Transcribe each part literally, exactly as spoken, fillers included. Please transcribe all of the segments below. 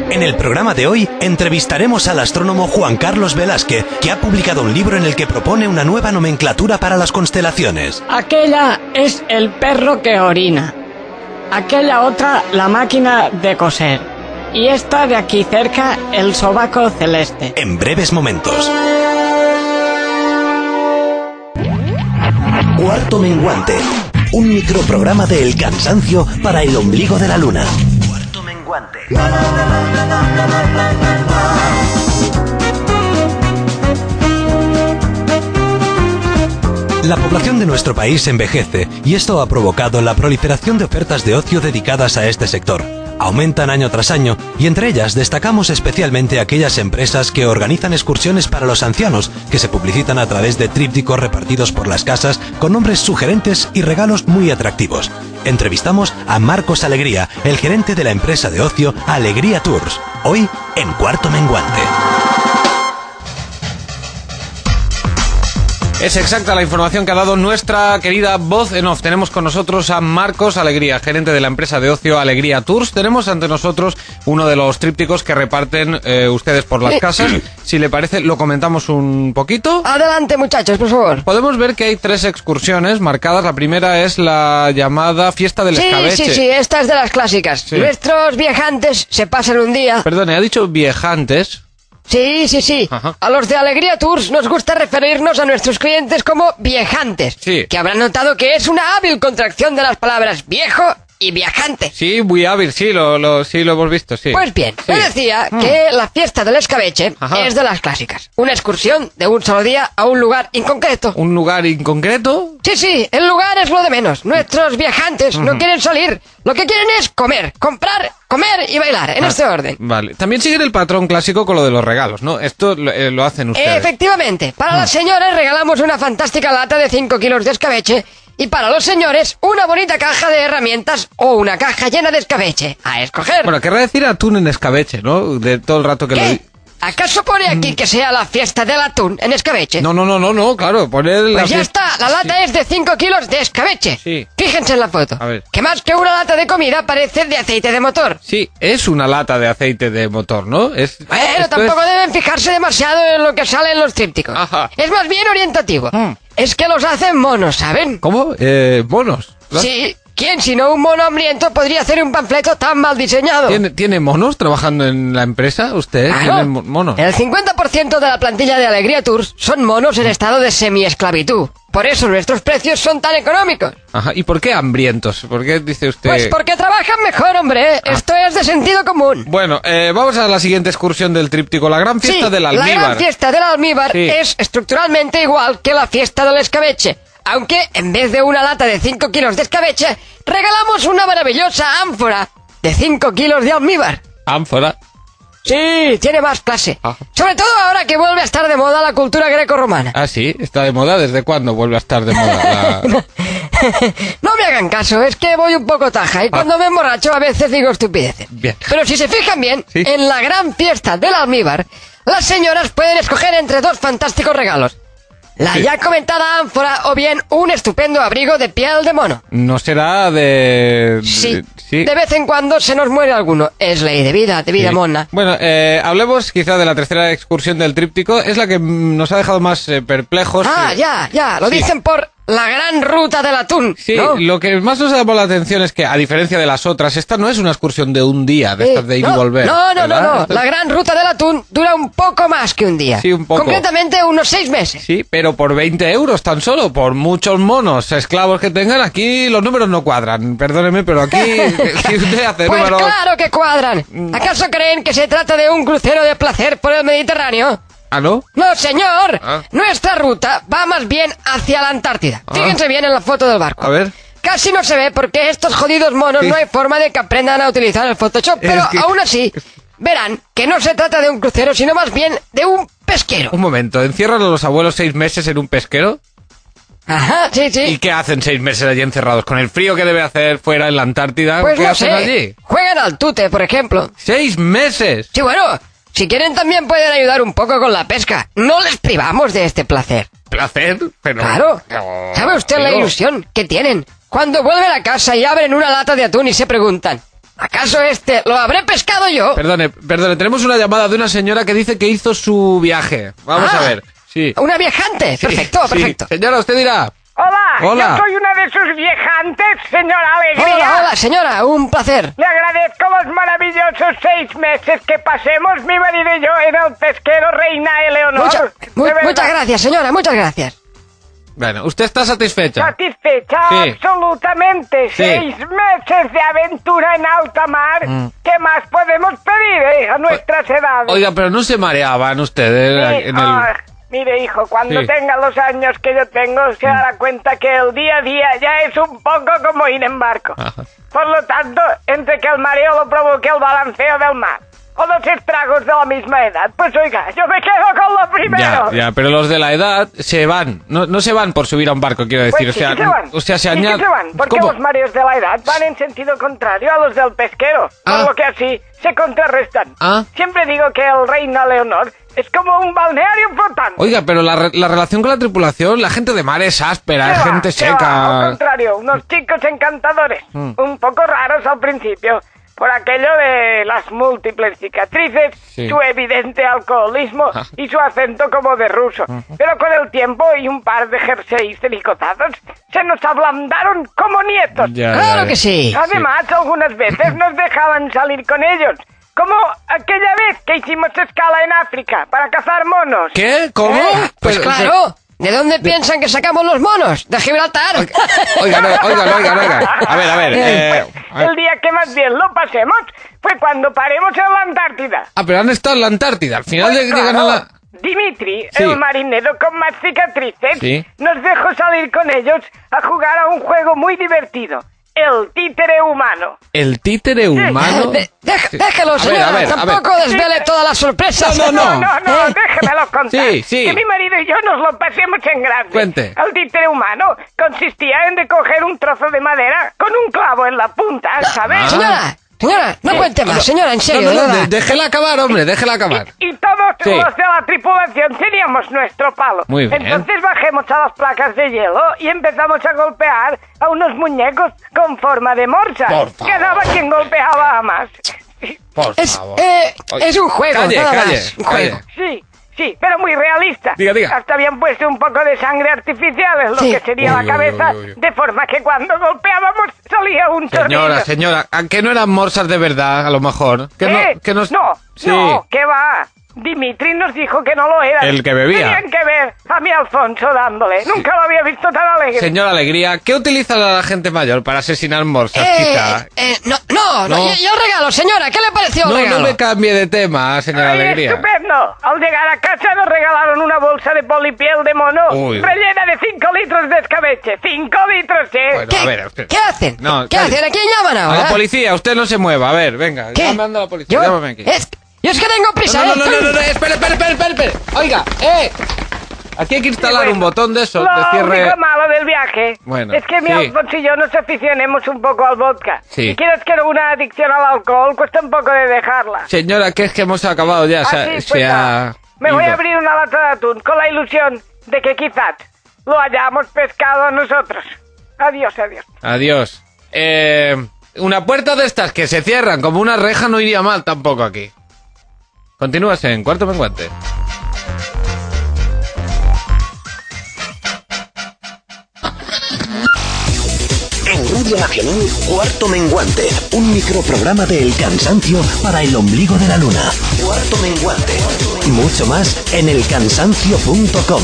En el programa de hoy entrevistaremos al astrónomo Juan Carlos Velázquez, que ha publicado un libro en el que propone una nueva nomenclatura para las constelaciones. Aquella es el perro que orina. Aquella otra, la máquina de coser. Y esta de aquí cerca, el sobaco celeste. En breves momentos. Cuarto Menguante. Un microprograma de El Cansancio para el ombligo de la luna. Cuarto Menguante. La población de nuestro país envejece y esto ha provocado la proliferación de ofertas de ocio dedicadas a este sector. Aumentan año tras año y entre ellas destacamos especialmente aquellas empresas que organizan excursiones para los ancianos que se publicitan a través de trípticos repartidos por las casas con nombres sugerentes y regalos muy atractivos. Entrevistamos a Marcos Alegría, el gerente de la empresa de ocio Alegría Tours, hoy en Cuarto Menguante. Es exacta la información que ha dado nuestra querida voz en off. Tenemos con nosotros a Marcos Alegría, gerente de la empresa de ocio Alegría Tours. Tenemos ante nosotros uno de los trípticos que reparten eh, ustedes por las casas. Si le parece, lo comentamos un poquito. Adelante, muchachos, por favor. Podemos ver que hay tres excursiones marcadas. La primera es la llamada Fiesta del sí, Escabeche. Sí, sí, esta es de las clásicas. Sí. Nuestros viajantes se pasan un día... Perdone, ha dicho viajantes... Sí, sí, sí. Ajá. A los de Alegría Tours nos gusta referirnos a nuestros clientes como viajantes. Sí. Que habrán notado que es una hábil contracción de las palabras viejo y viajante. Sí, muy hábil, sí, lo, lo, sí, lo hemos visto, sí. Pues bien, sí. le decía mm. que la Fiesta del Escabeche Ajá. es de las clásicas. Una excursión de un solo día a un lugar inconcreto. ¿Un lugar inconcreto? Sí, sí, el lugar es lo de menos. Nuestros viajantes uh-huh. no quieren salir. Lo que quieren es comer, comprar, comer y bailar, en ah, este orden. Vale. También siguen el patrón clásico con lo de los regalos, ¿no? Esto lo, eh, lo hacen ustedes. Efectivamente. Para uh. las señoras regalamos una fantástica lata de cinco kilos de escabeche. Y para los señores, una bonita caja de herramientas o una caja llena de escabeche. A escoger. Bueno, querrá decir atún en escabeche, ¿no? De todo el rato que ¿Qué? lo di... ¿Acaso pone aquí que sea la fiesta del atún en escabeche? No, no, no, no, no, claro, poner la Pues ya fiesta... está, la lata sí. es de cinco kilos de escabeche. Sí. Fíjense en la foto. A ver. Que más que una lata de comida parece de aceite de motor. Sí, es una lata de aceite de motor, ¿no? Es... Bueno, tampoco es... deben fijarse demasiado en lo que sale en los trípticos. Ajá. Es más bien orientativo. Mm. Es que los hacen monos, ¿saben? ¿Cómo? Eh, monos. ¿No? Sí. ¿Quién, si no un mono hambriento, podría hacer un panfleto tan mal diseñado? ¿Tiene, ¿tiene monos trabajando en la empresa? ¿Usted claro. tiene monos? El cincuenta por ciento de la plantilla de Alegría Tours son monos en estado de semiesclavitud. Por eso nuestros precios son tan económicos. Ajá. ¿Y por qué hambrientos? ¿Por qué dice usted...? Pues porque trabajan mejor, hombre. Ah. Esto es de sentido común. Bueno, eh, vamos a la siguiente excursión del tríptico. La gran fiesta sí, del almíbar. la gran fiesta del almíbar sí. es estructuralmente igual que la fiesta del escabeche. Aunque, en vez de una lata de cinco kilos de escabeche, regalamos una maravillosa ánfora de cinco kilos de almíbar. ¿Ánfora? Sí, tiene más clase. Ah. Sobre todo ahora que vuelve a estar de moda la cultura grecorromana. Ah, sí, está de moda. ¿Desde cuándo vuelve a estar de moda? La... No me hagan caso, es que voy un poco taja y ah. cuando me emborracho a veces digo estupideces. Bien. Pero si se fijan bien, ¿sí? En la gran fiesta del almíbar, las señoras pueden escoger entre dos fantásticos regalos. La sí. ya comentada ánfora o bien un estupendo abrigo de piel de mono. ¿No será de...? Sí, de, sí. de vez en cuando se nos muere alguno. Es ley de vida, de vida sí. mona. Bueno, eh, hablemos quizá de la tercera excursión del tríptico. Es la que nos ha dejado más eh, perplejos. Ah, eh. ya, ya, lo sí. dicen por... la gran ruta del atún. Sí, ¿no? Lo que más nos ha llamado la atención es que, a diferencia de las otras, esta no es una excursión de un día, de eh, estas de ir no, y volver. No, no, ¿verdad? no, no. Esto... La gran ruta del atún dura un poco más que un día. Sí, un poco. Concretamente unos seis meses. Sí, pero por veinte euros tan solo, por muchos monos esclavos que tengan, aquí los números no cuadran. Perdóneme, pero aquí, si usted hace pues números... claro que cuadran. ¿Acaso creen que se trata de un crucero de placer por el Mediterráneo? ¿Ah, no? No, señor. Ah. Nuestra ruta va más bien hacia la Antártida. Ah. Fíjense bien en la foto del barco. A ver. Casi no se ve porque estos jodidos monos sí. no hay forma de que aprendan a utilizar el Photoshop. Pero es que... aún así, verán que no se trata de un crucero, sino más bien de un pesquero. Un momento, ¿encierran a los abuelos seis meses en un pesquero? Ajá, sí, sí. ¿Y qué hacen seis meses allí encerrados? ¿Con el frío que debe hacer fuera en la Antártida? Pues ¿Qué no hacen sé. allí? Juegan al tute, por ejemplo. ¿Seis meses? Sí, bueno... Si quieren también pueden ayudar un poco con la pesca. No les privamos de este placer. ¿Placer? Pero... Claro. Pero... ¿Sabe usted pero... la ilusión que tienen? Cuando vuelven a casa y abren una lata de atún y se preguntan... ¿Acaso este lo habré pescado yo? Perdone, perdone, tenemos una llamada de una señora que dice que hizo su viaje. Vamos Ah, a ver. Sí. Una viajante. Sí, Perfecto, sí. perfecto. Señora, usted dirá. Hola, Hola. yo soy una de sus viajantes, señora Alegría. Hola, hola, señora, un placer. Le agradezco los maravillosos seis meses que pasemos mi marido y yo en el pesquero Reina Eleonor. Mucha- mu- De verdad, muchas gracias, señora, muchas gracias. Bueno, ¿usted está satisfecha? Satisfecha, Sí. absolutamente. Sí. Seis meses de aventura en alta mar. Mm. ¿Qué más podemos pedir eh, a nuestras edades? Oiga, pero no se mareaban ustedes Sí, en el... ah, mire, hijo, cuando Sí. tenga los años que yo tengo, se dará cuenta que el día a día ya es un poco como ir en barco. Ajá. Por lo tanto, entre que el mareo lo provoque el balanceo del mar o los estragos de la misma edad, pues oiga, yo me quedo con lo primero. Ya, ya, pero los de la edad se van, no, no se van por subir a un barco, quiero decir, Pues o sea, sí que se van. o sea, se Sí que añade... se van, porque ¿Cómo? los mareos de la edad van en sentido contrario a los del pesquero, Ah. por lo que así se contrarrestan. Ah. Siempre digo que el Reina Leonor es como un balneario flotante. Oiga, pero la, re- la relación con la tripulación, la gente de mar es áspera, ¿Qué es va? gente ¿Qué va? Al seca... contrario, unos chicos encantadores, Mm. un poco raros al principio, por aquello de las múltiples cicatrices, Sí. su evidente alcoholismo Ah. y su acento como de ruso. Pero con el tiempo y un par de jerseys tricotados, se nos ablandaron como nietos. Ya, Claro ya, ya. que sí. Además, algunas veces nos dejaban salir con ellos. Como aquella vez que hicimos escala en África para cazar monos. ¿Qué? ¿Cómo? ¿Eh? Pues Pero- claro. ¿De dónde piensan que sacamos los monos? De Gibraltar. Oigan, oigan, oigan, oigan. A ver, a ver. eh, a ver. El día que más bien lo pasemos fue cuando paremos en la Antártida. Ah, pero han estado en la Antártida. Al final Pues de- llegan a claro, la... Dimitri, Sí. el marinero con más cicatrices, Sí. nos dejó salir con ellos a jugar a un juego muy divertido. El títere humano. El títere humano... De- dej- Sí. déjelo, A ver, señora. a ver, a ver. Tampoco desvele todas las sorpresas. No, no, No, no, no, ¿Eh? déjemelo contar. Sí, sí. Que mi marido y yo nos lo pasemos en grande. Cuente. El títere humano consistía en recoger un trozo de madera con un clavo en la punta, ¿sabes? Ah. Señora, señora, no cuente más, señora, en serio, No, no, de no, verdad. de- déjela acabar, hombre, déjela acabar. Y todos Sí. los de la tripulación teníamos nuestro palo. Muy bien. Entonces bajemos a las placas de hielo y empezamos a golpear a unos muñecos con forma de morsa. Por favor. Quedaba quien golpeaba a más. Por Es, favor. eh, Oye, es un juego, calle, nada calle, más, un calle. juego. Sí, sí, pero muy realista. Diga, diga. Hasta habían puesto un poco de sangre artificial en lo Sí. que sería Uy, la uy, cabeza, uy, uy, uy. de forma que cuando golpeábamos salía un chorrillo. Señora, señora, ¿a qué no eran morsas de verdad, a lo mejor? Que ¿Eh? no, que nos... no, Sí. no, ¿qué va? Dimitri nos dijo que no lo era. El que bebía. Tenían que ver a mi Alfonso dándole. Nunca lo había visto tan alegre. Señora Alegría, ¿qué utiliza la gente mayor para asesinar morsas, Eh, quizá? eh, no, no, no, No. y, y el regalo, señora, ¿qué le pareció el No, regalo? no me cambie de tema, señora Ay, Alegría. estupendo. Al llegar a casa nos regalaron una bolsa de polipiel de mono Uy. rellena de cinco litros de escabeche. Cinco litros, ¿eh? Bueno, ¿Qué, a ver, usted- ¿qué hacen? No, ¿Qué calle. hacen? ¿A quién llaman A ahora? la policía, usted no se mueva, a ver, venga, ¿Qué? llámame a la policía, ¿Yo? llámame aquí. Es, yo es que tengo prisa, No, no, ¿eh? no, no, no, no, espere, espere, espere, espere, espere. Oiga, eh. Aquí hay que instalar Bueno, un botón de esos, Lo de cierre. único malo del viaje Bueno, es que mi sí. Alfonso y yo nos aficionemos un poco al vodka. Sí. Si quieres que una adicción al alcohol cuesta un poco de dejarla. Señora, que es que hemos acabado ya, se, Así ha- pues se nada. ha... Me voy ido. a abrir una lata de atún con la ilusión de que quizás lo hayamos pescado nosotros. Adiós, adiós. Adiós. Eh, una puerta de estas que se cierran como una reja no iría mal tampoco aquí. Continúas en Cuarto Menguante. En Radio Nacional, Cuarto Menguante, un microprograma de El Cansancio para el ombligo de la luna. Cuarto Menguante. Mucho más en el cansancio punto com.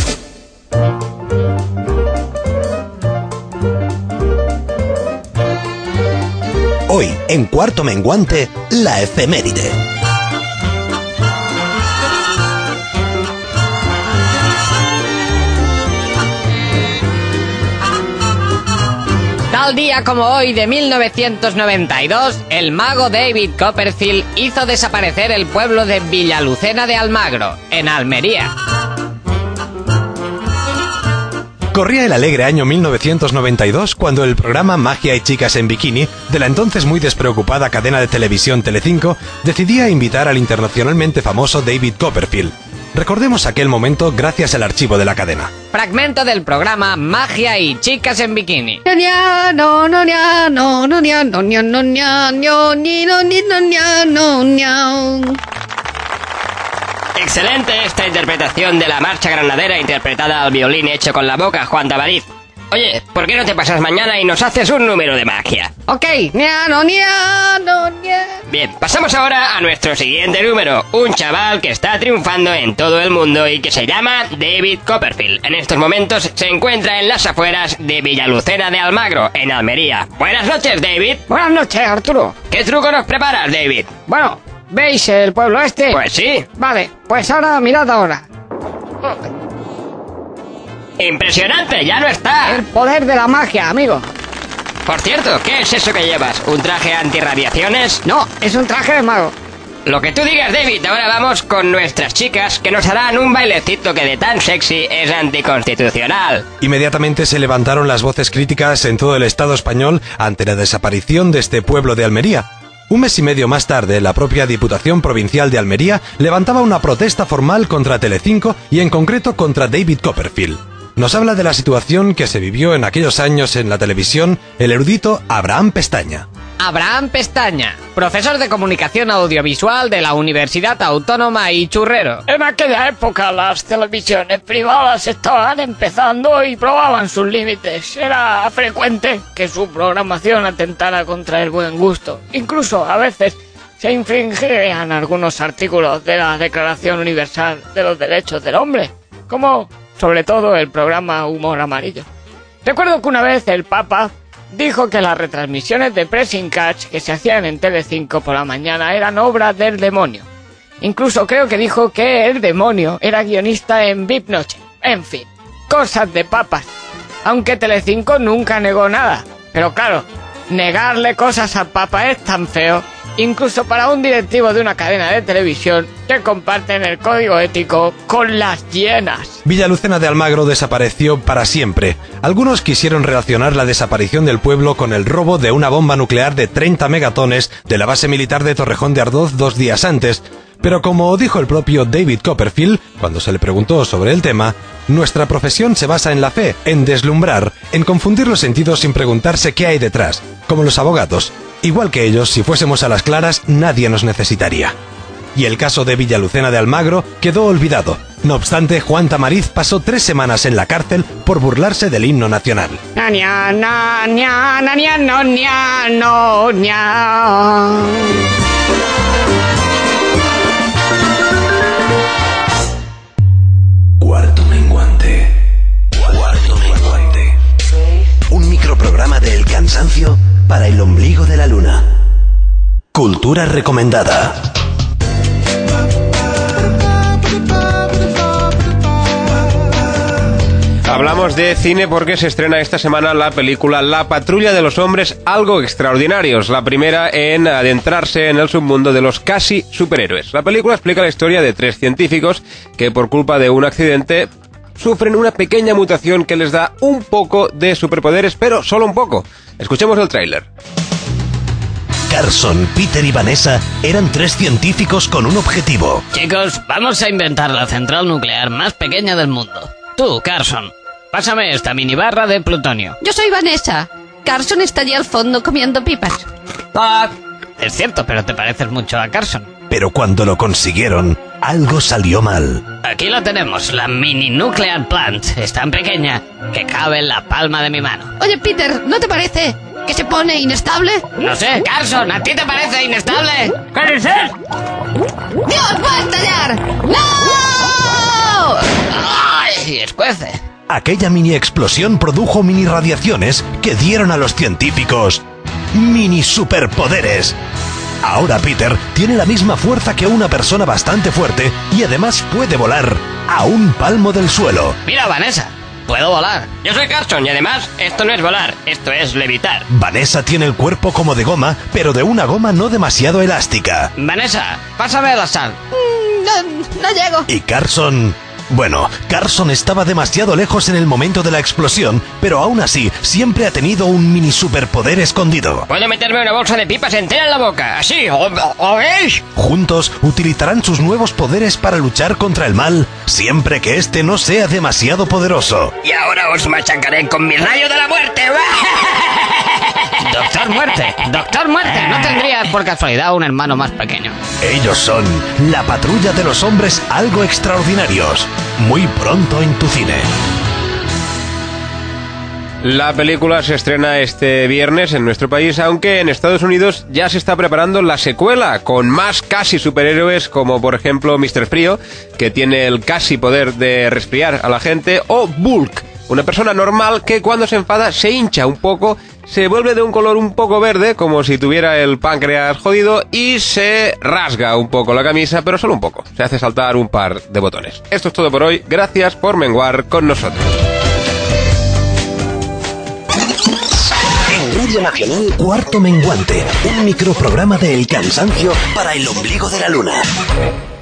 Hoy, en Cuarto Menguante, la efeméride. Tal día como hoy de mil novecientos noventa y dos, el mago David Copperfield hizo desaparecer el pueblo de Villalucena de Almagro, en Almería. Corría el alegre año mil novecientos noventa y dos cuando el programa Magia y Chicas en Bikini, de la entonces muy despreocupada cadena de televisión Telecinco, decidía invitar al internacionalmente famoso David Copperfield. Recordemos aquel momento gracias al archivo de la cadena. Fragmento del programa Magia y chicas en bikini. Excelente esta interpretación de la marcha granadera interpretada al violín hecho con la boca, Juan Tamariz. Oye, ¿por qué no te pasas mañana y nos haces un número de magia? Ok. Bien, pasamos ahora a nuestro siguiente número. Un chaval que está triunfando en todo el mundo y que se llama David Copperfield. En estos momentos se encuentra en las afueras de Villalucena de Almagro, en Almería. Buenas noches, David. Buenas noches, Arturo. ¿Qué truco nos preparas, David? Bueno, ¿veis el pueblo este? Pues sí. Vale, pues ahora mirad ahora. ¡Impresionante! ¡Ya no está! El poder de la magia, amigo. Por cierto, ¿qué es eso que llevas? ¿Un traje antirradiaciones? No, es un traje de mago. Lo que tú digas, David. Ahora vamos con nuestras chicas que nos harán un bailecito que de tan sexy es anticonstitucional. Inmediatamente se levantaron las voces críticas en todo el Estado español ante la desaparición de este pueblo de Almería. Un mes y medio más tarde, la propia Diputación Provincial de Almería levantaba una protesta formal contra Telecinco y en concreto contra David Copperfield. Nos habla de la situación que se vivió en aquellos años en la televisión el erudito Abraham Pestaña. Abraham Pestaña, profesor de comunicación audiovisual de la Universidad Autónoma y Churrero. En aquella época las televisiones privadas estaban empezando y probaban sus límites. Era frecuente que su programación atentara contra el buen gusto. Incluso a veces se infringían algunos artículos de la Declaración Universal de los Derechos del Hombre, como sobre todo el programa Humor Amarillo. Recuerdo que una vez el Papa dijo que las retransmisiones de Pressing Catch que se hacían en Telecinco por la mañana eran obra del demonio. Incluso creo que dijo que el demonio era guionista en V I P Noche. En fin, cosas de papas. Aunque Telecinco nunca negó nada. Pero claro, negarle cosas al Papa es tan feo, incluso para un directivo de una cadena de televisión que comparten el código ético con las hienas. Villalucena de Almagro desapareció para siempre. Algunos quisieron relacionar la desaparición del pueblo con el robo de una bomba nuclear de treinta megatones de la base militar de Torrejón de Ardoz dos días antes. Pero como dijo el propio David Copperfield, cuando se le preguntó sobre el tema, nuestra profesión se basa en la fe, en deslumbrar, en confundir los sentidos sin preguntarse qué hay detrás, como los abogados. Igual que ellos, si fuésemos a las claras, nadie nos necesitaría. Y el caso de Villalucena de Almagro quedó olvidado. No obstante, Juan Tamariz pasó tres semanas en la cárcel por burlarse del himno nacional. Cuarto menguante. Cuarto menguante. Un microprograma de El Cansancio para el ombligo de la luna. Cultura recomendada. Hablamos de cine porque se estrena esta semana la película La Patrulla de los Hombres Algo Extraordinarios, la primera en adentrarse en el submundo de los casi superhéroes. La película explica la historia de tres científicos que por culpa de un accidente sufren una pequeña mutación que les da un poco de superpoderes, pero solo un poco. Escuchemos el tráiler. Carson, Peter y Vanessa eran tres científicos con un objetivo. Chicos, vamos a inventar la central nuclear más pequeña del mundo. Tú, Carson, pásame esta mini barra de plutonio. Yo soy Vanessa. Carson está allí al fondo comiendo pipas. Ah, es cierto, pero te pareces mucho a Carson. Pero cuando lo consiguieron, algo salió mal. Aquí lo tenemos, la mini nuclear plant. Es tan pequeña que cabe en la palma de mi mano. Oye, Peter, ¿no te parece que se pone inestable? No sé, Carson, ¿a ti te parece inestable? ¿Qué dices? ¡Dios, va a estallar! ¡No! ¡Ay, escuece! Aquella mini explosión produjo mini radiaciones que dieron a los científicos mini superpoderes. Ahora Peter tiene la misma fuerza que una persona bastante fuerte y además puede volar a un palmo del suelo. Mira, Vanessa, puedo volar. Yo soy Carson y además esto no es volar, esto es levitar. Vanessa tiene el cuerpo como de goma, pero de una goma no demasiado elástica. Vanessa, pásame la sal. No, no llego. Y Carson Bueno, Carson estaba demasiado lejos en el momento de la explosión, pero aún así siempre ha tenido un mini superpoder escondido. Puedo meterme una bolsa de pipas entera en la boca, así, ¿o, o veis? Juntos utilizarán sus nuevos poderes para luchar contra el mal, siempre que este no sea demasiado poderoso. Y ahora os machacaré con mi rayo de la muerte. Doctor Muerte, Doctor Muerte, ¿no tendrías por casualidad un hermano más pequeño? Ellos son la patrulla de los hombres algo extraordinarios. Muy pronto en tu cine. La película se estrena este viernes en nuestro país, aunque en Estados Unidos ya se está preparando la secuela, con más casi superhéroes, como por ejemplo míster Frío, que tiene el casi poder de resfriar a la gente, o Bulk, una persona normal que cuando se enfada se hincha un poco, se vuelve de un color un poco verde, como si tuviera el páncreas jodido, y se rasga un poco la camisa, pero solo un poco. Se hace saltar un par de botones. Esto es todo por hoy. Gracias por menguar con nosotros. En Radio Nacional, Cuarto Menguante, un microprograma de El Cansancio para el ombligo de la luna.